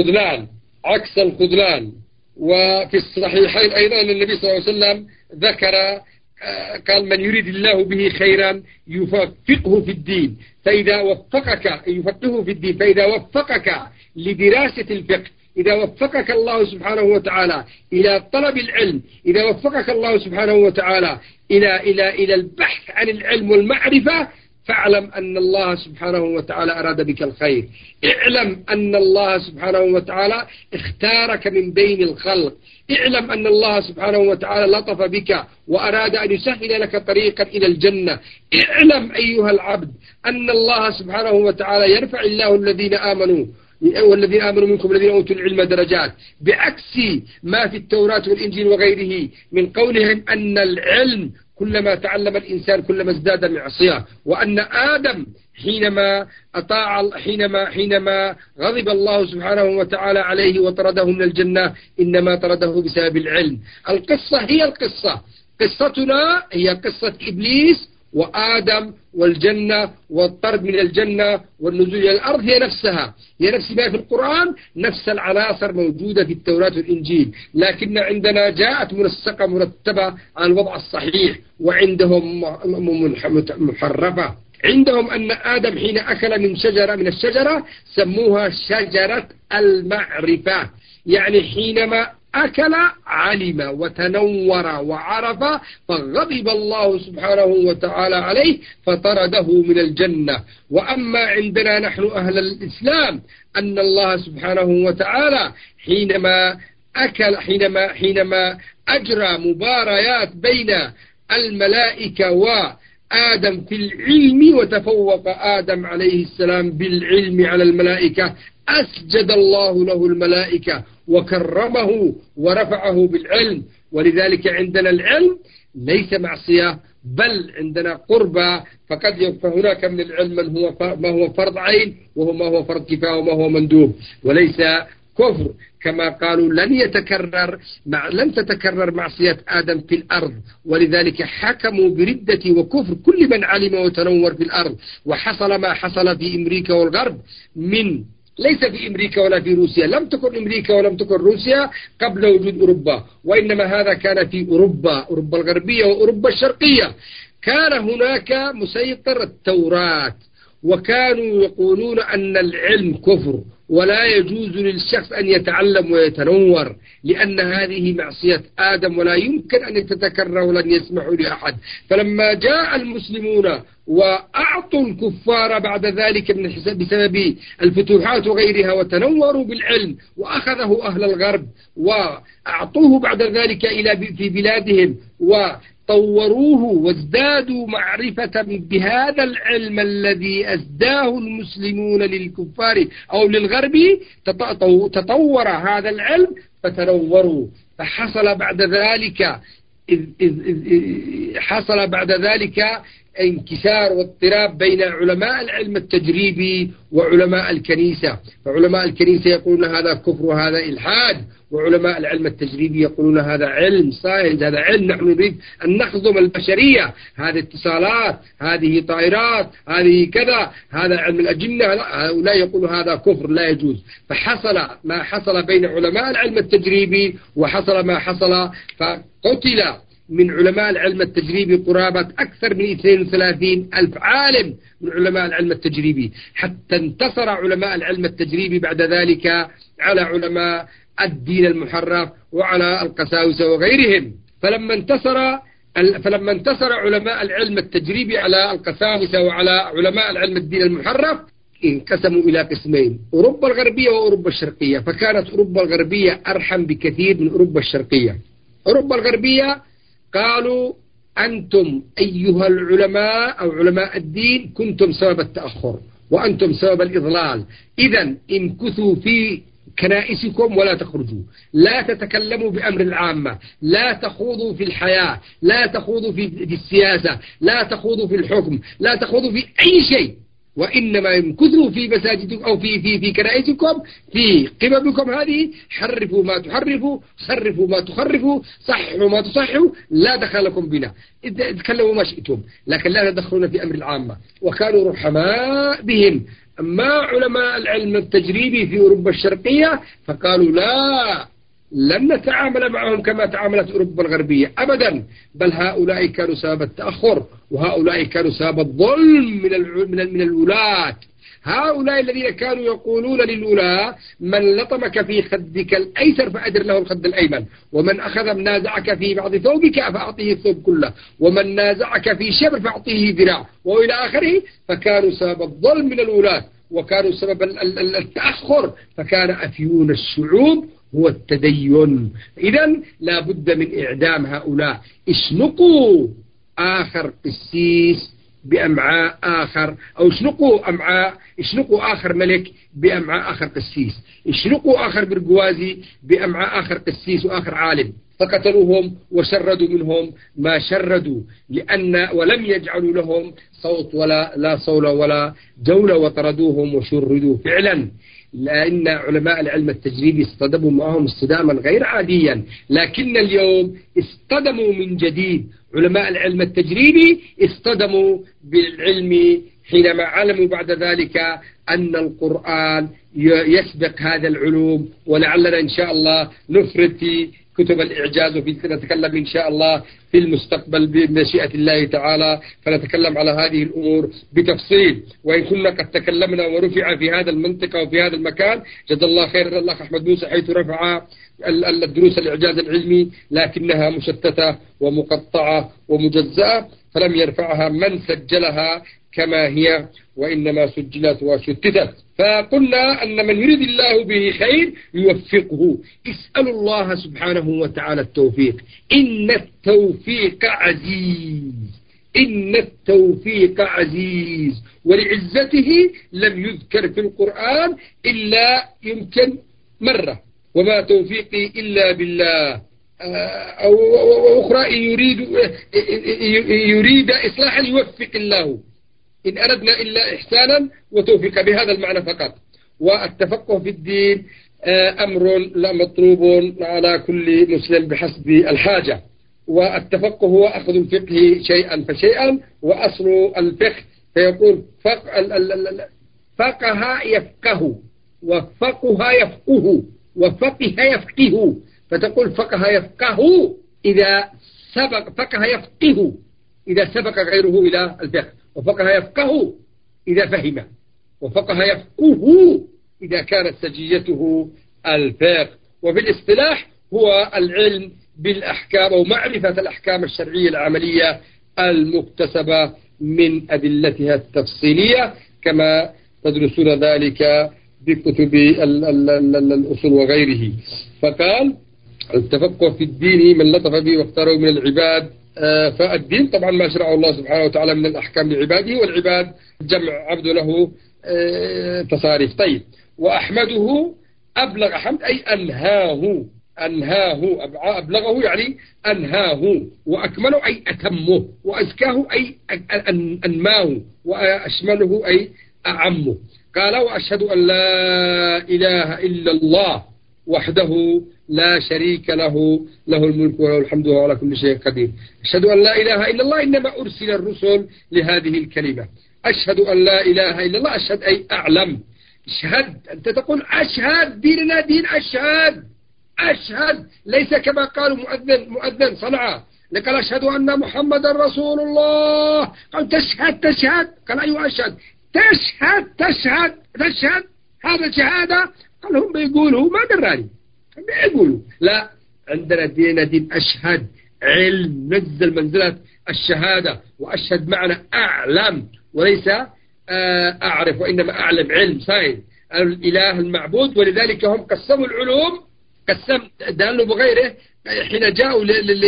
الخذلان. وفي الصحيحين أيضا أن النبي صلى الله عليه وسلم ذكر قال من يريد الله به خيرا يفقهه في الدين، فإذا وفقك يفقهه في الدين، فإذا وفقك لدراسة الفقه، إذا وفقك الله سبحانه وتعالى إلى طلب العلم، إذا وفقك الله سبحانه وتعالى إلى البحث عن العلم والمعرفة، فاعلم أن الله سبحانه وتعالى أراد بك الخير. اعلم أن الله سبحانه وتعالى اختارك من بين الخلق. اعلم أن الله سبحانه وتعالى لطف بك وأراد أن يسهل لك طريقا إلى الجنة. اعلم أيها العبد أن الله سبحانه وتعالى يرفع الله الذين آمنوا والذين آمنوا منكم الذين أوتوا العلم درجات، بعكس ما في التوراة والإنجيل وغيره من قولهم أن العلم كلما تعلم الإنسان كلما ازداد معصية، وأن آدم حينما غضب الله سبحانه وتعالى عليه وطرده من الجنة إنما طرده بسبب العلم. القصة هي القصة، قصتنا هي قصة إبليس وآدم والجنة والطرد من الجنة والنزول إلى الأرض، هي نفس ما في القرآن، نفس العناصر موجودة في التوراة والإنجيل، لكن عندنا جاءت منسقة مرتبة على الوضع الصحيح، وعندهم محرفة. عندهم أن آدم حين أكل من الشجرة سموها شجرة المعرفة، يعني حينما أكل علم وتنور وعرف، فغضب الله سبحانه وتعالى عليه فطرده من الجنة. وأما عندنا نحن أهل الإسلام أن الله سبحانه وتعالى حينما أجرى مباريات بين الملائكة وآدم في العلم، وتفوق آدم عليه السلام بالعلم على الملائكة، أسجد الله له الملائكة وكرمه ورفعه بالعلم. ولذلك عندنا العلم ليس معصية، بل عندنا قربة. فهناك من العلم ما هو فرض عين، وهو ما هو فرض كفاية، وما هو مندوب، وليس كفر. كما قالوا لن تتكرر معصية آدم في الأرض، ولذلك حكموا بردة وكفر كل من علم وتنور في الأرض. وحصل ما حصل في أمريكا والغرب ليس في أمريكا ولا في روسيا، لم تكن أمريكا ولم تكن روسيا قبل وجود أوروبا، وإنما هذا كان في أوروبا الغربية وأوروبا الشرقية. كان هناك مسيطر التوراة، وكانوا يقولون أن العلم كفر، ولا يجوز للشخص أن يتعلم ويتنور، لأن هذه معصية آدم ولا يمكن أن تتكرر ولن يسمحوا لأحد. فلما جاء المسلمون وأعطوا الكفار بعد ذلك بسبب الفتوحات وغيرها وتنوروا بالعلم، وأخذه أهل الغرب وأعطوه بعد ذلك في بلادهم، طوروه وازدادوا معرفة بهذا العلم الذي أزداه المسلمون للكفار أو للغرب، تطور هذا العلم فتنوروا. فحصل بعد ذلك حصل بعد ذلك انكسار واضطراب بين علماء العلم التجريبي وعلماء الكنيسة. فعلماء الكنيسة يقولون هذا كفر وهذا إلحاد، وعلماء العلم التجريبي يقولون هذا علم ساينس، هذا علم نحن نريد أن نخدم البشرية، هذه اتصالات، هذه طائرات، هذه كذا، هذا علم الأجنة. هؤلاء يقولون هذا كفر لا يجوز. فحصل ما حصل بين علماء العلم التجريبي وحصل ما حصل، فقتل من علماء العلم التجريبي قرابة أكثر من 32 ألف عالم من علماء العلم التجريبي، حتى انتصر علماء العلم التجريبي بعد ذلك على علماء الدين المحرف وعلى القساوسة وغيرهم. فلما انتصر علماء العلم التجريبي على القساوسة وعلى علماء العلم الدين المحرف، انقسموا إلى قسمين: أوروبا الغربية وأوروبا الشرقية. فكانت أوروبا الغربية أرحم بكثير من أوروبا الشرقية. أوروبا الغربية قالوا أنتم أيها العلماء أو علماء الدين كنتم سبب التأخر وأنتم سبب الإضلال، إذن امكثوا في كنائسكم ولا تخرجوا، لا تتكلموا بأمر العامة، لا تخوضوا في الحياة، لا تخوضوا في السياسة، لا تخوضوا في الحكم، لا تخوضوا في أي شيء، وإنما يمكثوا في مساجدكم أو في كنائسكم، في قممكم هذه، حرفوا ما تحرفوا، خرفوا ما تخرفوا، صحوا ما تصحوا، لا دخل لكم بنا، تكلموا ما شئتم، لكن لا تدخلون في أمر العامة. وكانوا رحماء بهم. أما علماء العلم التجريبي في أوروبا الشرقية فقالوا لا، لن نتعامل معهم كما تعاملت أوروبا الغربية أبدا، بل هؤلاء كانوا سبب التأخر، وهؤلاء كانوا سبب الظلم من الولاة. هؤلاء الذين كانوا يقولون للولاة: من لطمك في خدك الأيسر فأدر له الخد الأيمن، ومن أخذ نازعك في بعض ثوبك فأعطيه الثوب كله، ومن نازعك في شبر فأعطيه ذراع، وإلى آخره. فكانوا سبب الظلم من الولاة، وكانوا سبب التأخر، فكان أفيون الشعوب هو التدين. إذن لا بد من إعدام هؤلاء. اشنقوا آخر قسيس بأمعاء آخر، أو اشنقوا آخر ملك بأمعاء آخر قسيس، اشنقوا آخر برجوازي بأمعاء آخر قسيس وآخر عالم. فقتلوهم وشردوا منهم ما شردوا، ولم يجعلوا لهم صوت لا صول ولا جولة، وطردوهم وشردوا فعلا. لأن علماء العلم التجريبي اصطدموا معهم اصطداما غير عاديا، لكن اليوم اصطدموا من جديد. علماء العلم التجريبي اصطدموا بالعلم حينما علموا بعد ذلك أن القرآن يسبق هذا العلوم. ولعلنا إن شاء الله نفرد في كتب الإعجاز، وفي نتكلم إن شاء الله في المستقبل بمشيئة الله تعالى، فنتكلم على هذه الأمور بتفصيل. وإن كنا قد تكلمنا ورفع في هذا المنطقة وفي هذا المكان، جزا الله خير الأخ أحمد موسى حيث رفع الدروس الإعجاز العلمي، لكنها مشتتة ومقطعة ومجزأة، فلم يرفعها من سجلها كما هي، وإنما سجلت وشتتت. فقلنا أن من يريد الله به خير يوفقه. اسأل الله سبحانه وتعالى التوفيق. إن التوفيق عزيز، ولعزته لم يذكر في القرآن إلا يمكن مرة: وما توفيقي إلا بالله. أو أخرى: يريد إصلاحا يوفق الله، إن أردنا إلا إحسانا وتوفيق، بهذا المعنى فقط. والتفقه في الدين أمر لا مطلوب على كل مسلم بحسب الحاجة. والتفقه هو أخذ الفقه شيئا فشيئا، وأصل الفقه فيقول فقه يفقه، وفقه يفقه، وفقه يفقه. فتقول فقه يفقه إذا سبق، فقه يفقه إذا سبق غيره إلى الفقه، وفقه يفقه إذا فهم، وفقه يفقه إذا كانت سجيته الفقه. وفي الاصطلاح هو العلم بالأحكام أو معرفة الأحكام الشرعية العملية المكتسبة من أدلتها التفصيلية، كما تدرسون ذلك بكتب الأصول وغيره. فقال: التفقه في الدين من لطف به واختاره من العباد فالدين طبعا ما شرعه الله سبحانه وتعالى من الأحكام لعباده، والعباد جمع عبد له تصاريف. طيب، وأحمده أبلغ حمد أي أنهاه، أبلغه يعني أنهاه، وأكمله أي أتمه، وأزكاه أي أنماه، وأشمله أي أعمه. قال وأشهد أن لا إله إلا الله وحده لا شريك له، له الملك وله الحمد وهو على كل شيء قدير. أشهد أن لا إله إلا الله، إنما أرسل الرسل لهذه الكلمة. أشهد أن لا إله إلا الله، أشهد أي أعلم. اشهد، أنت تقول أشهد، ديننا دين أشهد، ليس كما قالوا مؤذن صنعاء لقال أشهد أن محمد رسول الله، قال تشهد، قال أيوة أشهد، تشهد هذا شهادة، قال هم بيقولوا ما دراني بيقولوا لا، عندنا دين أشهد، علم، نزل منزلة الشهادة، وأشهد معنى أعلم وليس أعرف، وإنما أعلم، علم ساين الإله المعبود. ولذلك هم قسموا العلوم، قسم دانوا بغيره حين جاءوا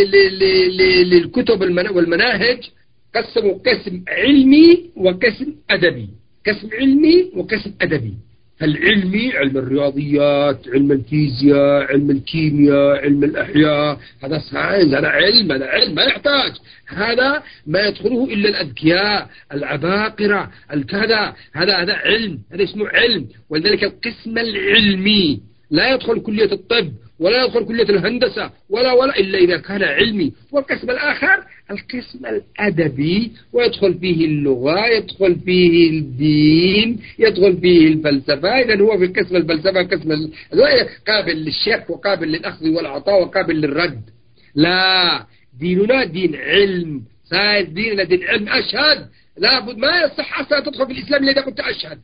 للكتب والمناهج، قسموا قسم علمي وقسم أدبي، قسم علمي وقسم أدبي. فالعلمي علم الرياضيات، علم الفيزياء، علم الكيمياء، علم الأحياء، هذا ساينس، هذا علم ما يحتاج، هذا ما يدخله إلا الأذكياء العباقرة الكذا، هذا علم، هذا اسمه علم. ولذلك القسم العلمي لا يدخل كلية الطب ولا يدخل كلية الهندسة ولا إلا إذا كان علمي. والقسم الآخر القسم الأدبي، ويدخل فيه اللغة، يدخل فيه الدين، يدخل فيه الفلسفة. إذن هو في قسم الفلسفة قسم قابل للشك وقابل للأخذ والعطاء وقابل للرد. لا، ديننا دين علم، ديننا دين علم. أشهد، لابد ما يصح أصلا تدخل في الإسلام إلا إذا كنت أشهد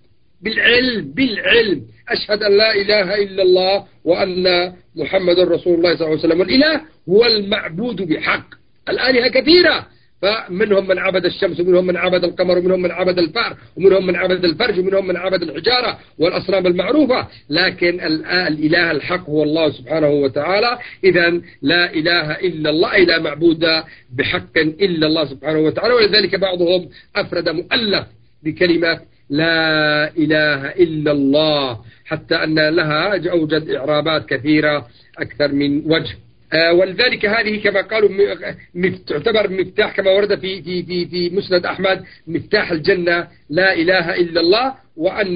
بالعلم. أشهد أن لا إله إلا الله وأن محمد رسول الله صلى الله عليه وسلم. والإله هو المعبود بحق. الآلهة كثيرة، فمنهم من عبد الشمس، ومنهم من عبد القمر، ومنهم من عبد الفار، ومنهم من عبد الفرج، ومنهم من عبد الحجارة والأصنام المعروفة، لكن الإله الحق هو الله سبحانه وتعالى. إذا لا إله إلا الله أي لا معبود بحق إلا الله سبحانه وتعالى. ولذلك بعضهم أفرد مؤلف بكلمة لا إله إلا الله، حتى أن لها أوجد إعرابات كثيرة أكثر من وجه. ولذلك هذه كما قالوا تعتبر مفتاح، كما ورد في مسند أحمد، مفتاح الجنة لا إله إلا الله. وأن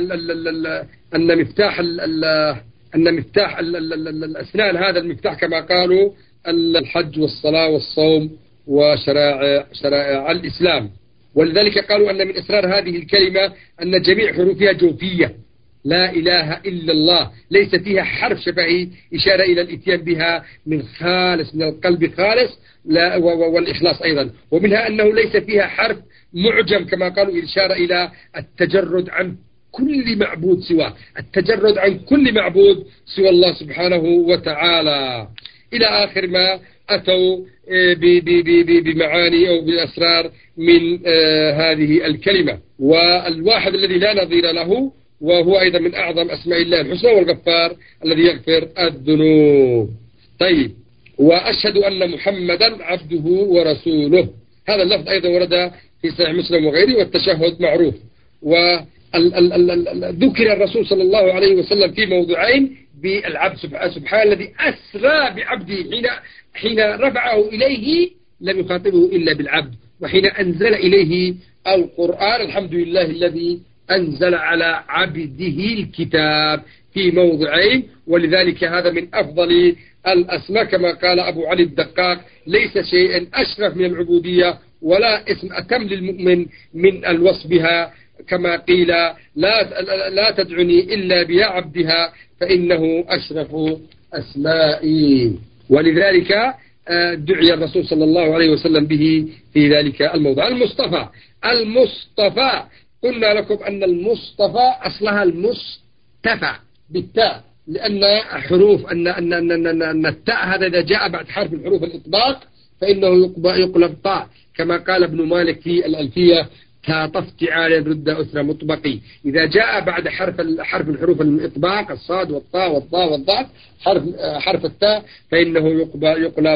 مفتاح الأسنان هذا المفتاح كما قالوا الحج والصلاة والصوم وشرائع الإسلام. ولذلك قالوا أن من أسرار هذه الكلمة أن جميع حروفها جوفية، لا إله إلا الله ليس فيها حرف شفهي إشارة إلى الإتيان بها من القلب خالص، والإخلاص أيضا. ومنها أنه ليس فيها حرف معجم كما قالوا إشارة إلى التجرد عن كل معبود سوى الله سبحانه وتعالى، إلى آخر ما أتوا بمعاني أو بأسرار من هذه الكلمة. والواحد الذي لا نظير له، وهو أيضا من أعظم أسماء الله الحسنى، والغفار الذي يغفر الذنوب. طيب، وأشهد أن محمدا عبده ورسوله، هذا اللفظ أيضا ورد في صحيح مسلم وغيره، والتشهد معروف. وذكر الرسول صلى الله عليه وسلم في موضعين بالعبد سبحان الذي أسرى بعبده، حين رفعه إليه لم يخاطبه إلا بالعبد، وحين أنزل إليه القرآن الحمد لله الذي أنزل على عبده الكتاب في موضعين. ولذلك هذا من أفضل الأسماء، كما قال أبو علي الدقاق: ليس شيء أشرف من العبودية ولا اسم أتم للمؤمن من الوصف بها، كما قيل: لا تدعني إلا بيا عبدها فإنه أشرف أسمائي. ولذلك دعي الرسول صلى الله عليه وسلم به في ذلك الموضع. المصطفى قلنا لكم أن المصطفى أصلها المصطفى بالتاء، لأن حروف أن التاء هذا إذا جاء بعد حرف الحروف الإطباق فإنه يقلب طاء، كما قال ابن مالك في الألفية: كاطفتعال رد أسرى مطبقي. إذا جاء بعد حرف الحروف الإطباق الصاد والطاء والضاء والضاد حرف التاء فإنه يقلب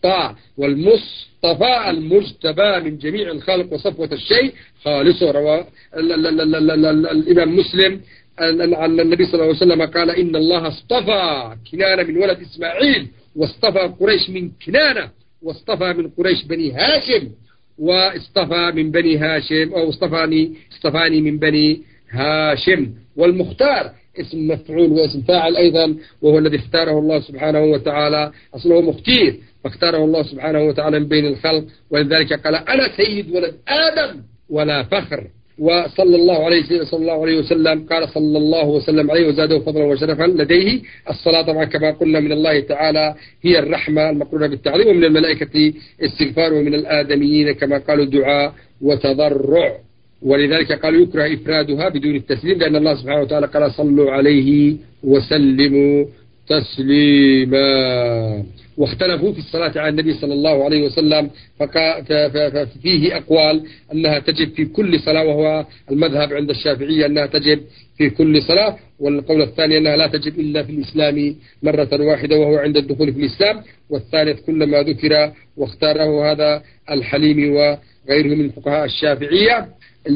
المختار والمصطفى المجتبى من جميع الخلق وصفوة الشيء خالصه. روى الإمام مسلم أن النبي صلى الله عليه وسلم قال إن الله اصطفى كنانة من ولد إسماعيل، واصطفى قريش من كنانة، واصطفى من قريش بني هاشم، واصطفى من بني هاشم، أو اصطفاني من بني هاشم. والمختار اسم مفعول واسم فاعل أيضا، وهو الذي اختاره الله سبحانه وتعالى، أصله مختير، فاختاره الله سبحانه وتعالى من بين الخلق، ولذلك قال أنا سيد ولد آدم ولا فخر. وصلى الله عليه وسلم قال صلى الله وسلم عليه وزاده فضلا وشرفا لديه الصلاة، طبعا كما قلنا من الله تعالى هي الرحمة المقرونة بالتعظيم، ومن الملائكة استغفار، ومن الآدميين كما قالوا دعاء وتضرع، ولذلك قالوا يكره إفرادها بدون التسليم، لأن الله سبحانه وتعالى قال صلوا عليه وسلموا تسليما. واختلفوا في الصلاة على النبي صلى الله عليه وسلم، ففيه أقوال أنها تجب في كل صلاة، وهو المذهب عند الشافعية أنها تجب في كل صلاة، والقول الثاني أنها لا تجب إلا في الإسلام مرة واحدة، وهو عند الدخول في الإسلام، والثالث كلما ذكر، واختاره هذا الحليمي وغيره من فقهاء الشافعية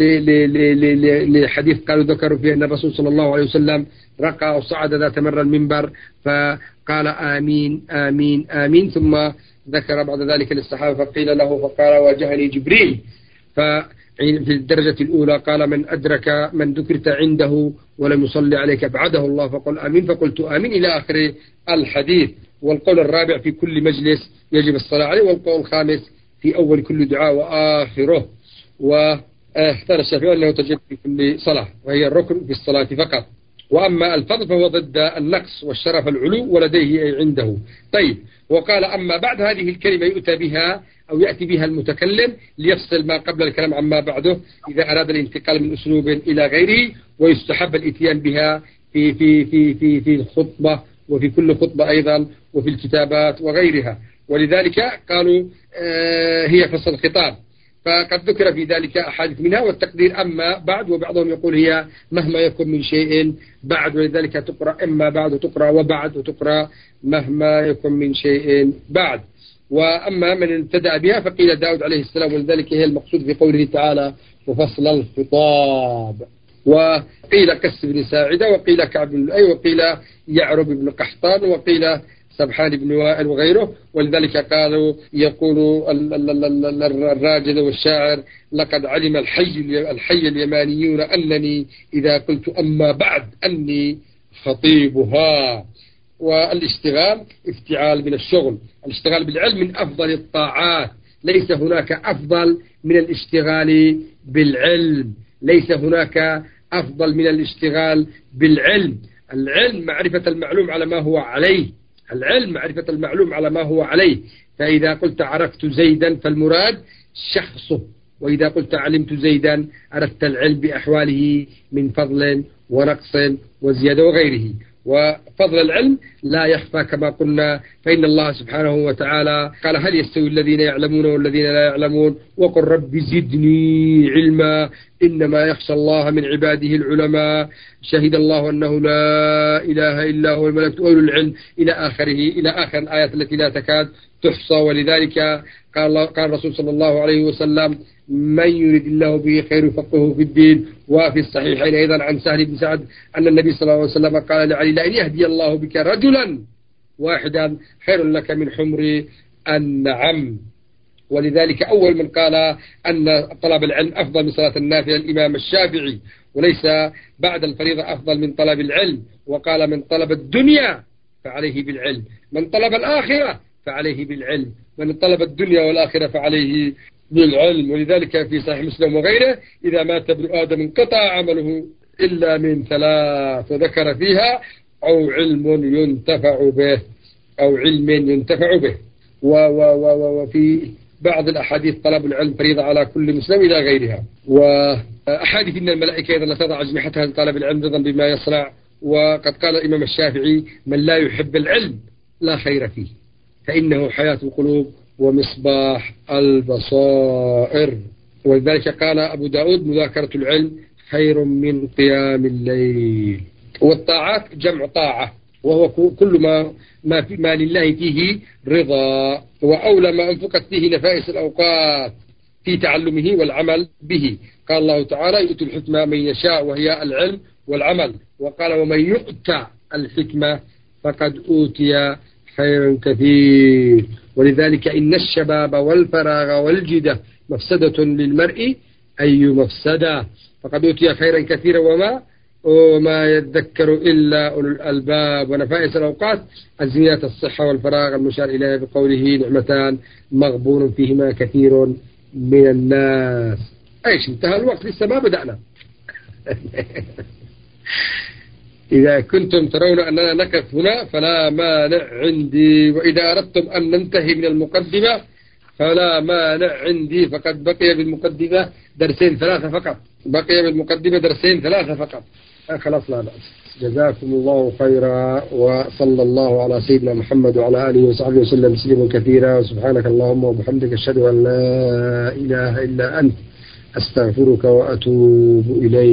لحديث قالوا ذكروا فيه أن الرسول صلى الله عليه وسلم رقى أو صعد ذات مرة المنبر فقال آمين آمين آمين، ثم ذكر بعد ذلك للصحابة فقيل له فقال واجهني جبريل، في الدرجة الأولى قال من ذكرت عنده ولم يصلي عليك بعده الله فقل آمين، فقلت آمين إلى آخر الحديث. والقول الرابع في كل مجلس يجب الصلاة عليه، والقول الخامس في أول كل دعاء وآخره. واختار الشافعي أنه تجب في كل صلاة، وهي الركن في الصلاة فقط. وأما الفضل فهو ضد النقص، والشرف العلو ولديه أي عنده. طيب، وقال أما بعد هذه الكلمة يؤتى بها أو يأتي بها المتكلم ليفصل ما قبل الكلام عما بعده إذا أراد الانتقال من أسلوب إلى غيره، ويستحب الإتيان بها في الخطبة، وفي كل خطبة أيضا، وفي الكتابات وغيرها. ولذلك قالوا هي فصل الخطاب، فقد ذكر في ذلك أحاديث منها، والتقدير أما بعد، وبعضهم يقول هي مهما يكن من شيء بعد، ولذلك تقرأ أما بعد، وتقرأ وبعد، وتقرأ مهما يكن من شيء بعد. وأما من ابتدأ بها فقيل داود عليه السلام، ولذلك هي المقصود في قوله تعالى وفصل الخطاب. وقيل قس بن ساعدة، وقيل كعب بن لؤي، وقيل يعرب بن قحطان، وقيل سبحان بن وائل وغيره. ولذلك قالوا يقول الراجل والشاعر لقد علم الحي اليمانيون أنني إذا قلت أما بعد أني خطيبها. والاشتغال افتعال من الشغل، الاشتغال بالعلم من أفضل الطاعات، ليس هناك أفضل من الاشتغال بالعلم، ليس هناك أفضل من الاشتغال بالعلم. العلم معرفة المعلوم على ما هو عليه، العلم معرفة المعلوم على ما هو عليه. فإذا قلت عرفت زيدا فالمراد شخصه، وإذا قلت علمت زيدا أردت العلم بأحواله من فضل ونقص وزيادة وغيره. وفضل العلم لا يخفى كما قلنا، فإن الله سبحانه وتعالى قال هل يستوي الذين يعلمون والذين لا يعلمون وقل رب زدني علما إنما يخشى الله من عباده العلماء شهد الله أنه لا إله إلا هو الملائكة وأولو العلم إلى آخره، إلى آخر الآيات التي لا تكاد تحصى. ولذلك قال الرسول صلى الله عليه وسلم من يريد الله به خير يفقهه في الدين. وفي الصحيحين أيضا عن سهل بن سعد أن النبي صلى الله عليه وسلم قال لعلي لأن يهدي الله بك رجلا واحدا خير لك من حمر النعم. ولذلك أول من قال أن طلب العلم أفضل من صلاة النافلة الإمام الشافعي، وليس بعد الفريضة أفضل من طلب العلم، وقال من طلب الدنيا فعليه بالعلم، من طلب الآخرة فعليه بالعلم، من طلب الدنيا والآخرة فعليه بالعلم. ولذلك في صحيح مسلم وغيره إذا مات ابن آدم انقطع عمله إلا من ثلاث، وذكر فيها أو علم ينتفع به، أو علم ينتفع به. وفي بعض الأحاديث طلب العلم فريضة على كل مسلم إلى غيرها. وأحاديث إن الملائكة إذا لا تضع أجنحتها لطلب العلم رضا بما يصنع. وقد قال الإمام الشافعي من لا يحب العلم لا خير فيه فإنه حياة القلوب ومصباح البصائر. ولذلك قال أبو داود مذاكرة العلم خير من قيام الليل. والطاعات جمع طاعة، وهو كل ما لله فيه رضا، وأولى ما أنفقت فيه نفائس الأوقات في تعلمه والعمل به. قال الله تعالى يؤتي الحكمة من يشاء وهي العلم والعمل، وقال ومن يؤتى الحكمة فقد أوتي خيرا كثير. ولذلك إن الشباب والفراغ والجدة مفسدة للمرء أي مفسدة، فقد أوتي خيرا كثيرا وما يذكر إلا أولو الألباب. ونفائس الأوقات الزينة الصحة والفراغ المشار إليه بقوله نعمتان مغبون فيهما كثير من الناس. ايش انتهى الوقت لسه ما بدأنا. إذا كنتم ترون أننا نقف هنا فلا مانع عندي، وإذا أردتم أن ننتهي من المقدمة فلا مانع عندي، فقد بقي بالمقدمة درسين ثلاثة فقط، بقي بالمقدمة درسين ثلاثة فقط. خلاص لا بأس. جزاكم الله خيرا، وصلى الله على سيدنا محمد وعلى آله وصحبه وسلم تسليما كثيرا. وسبحانك اللهم وبحمدك أشهد أن لا إله إلا أنت أستغفرك وأتوب إليك.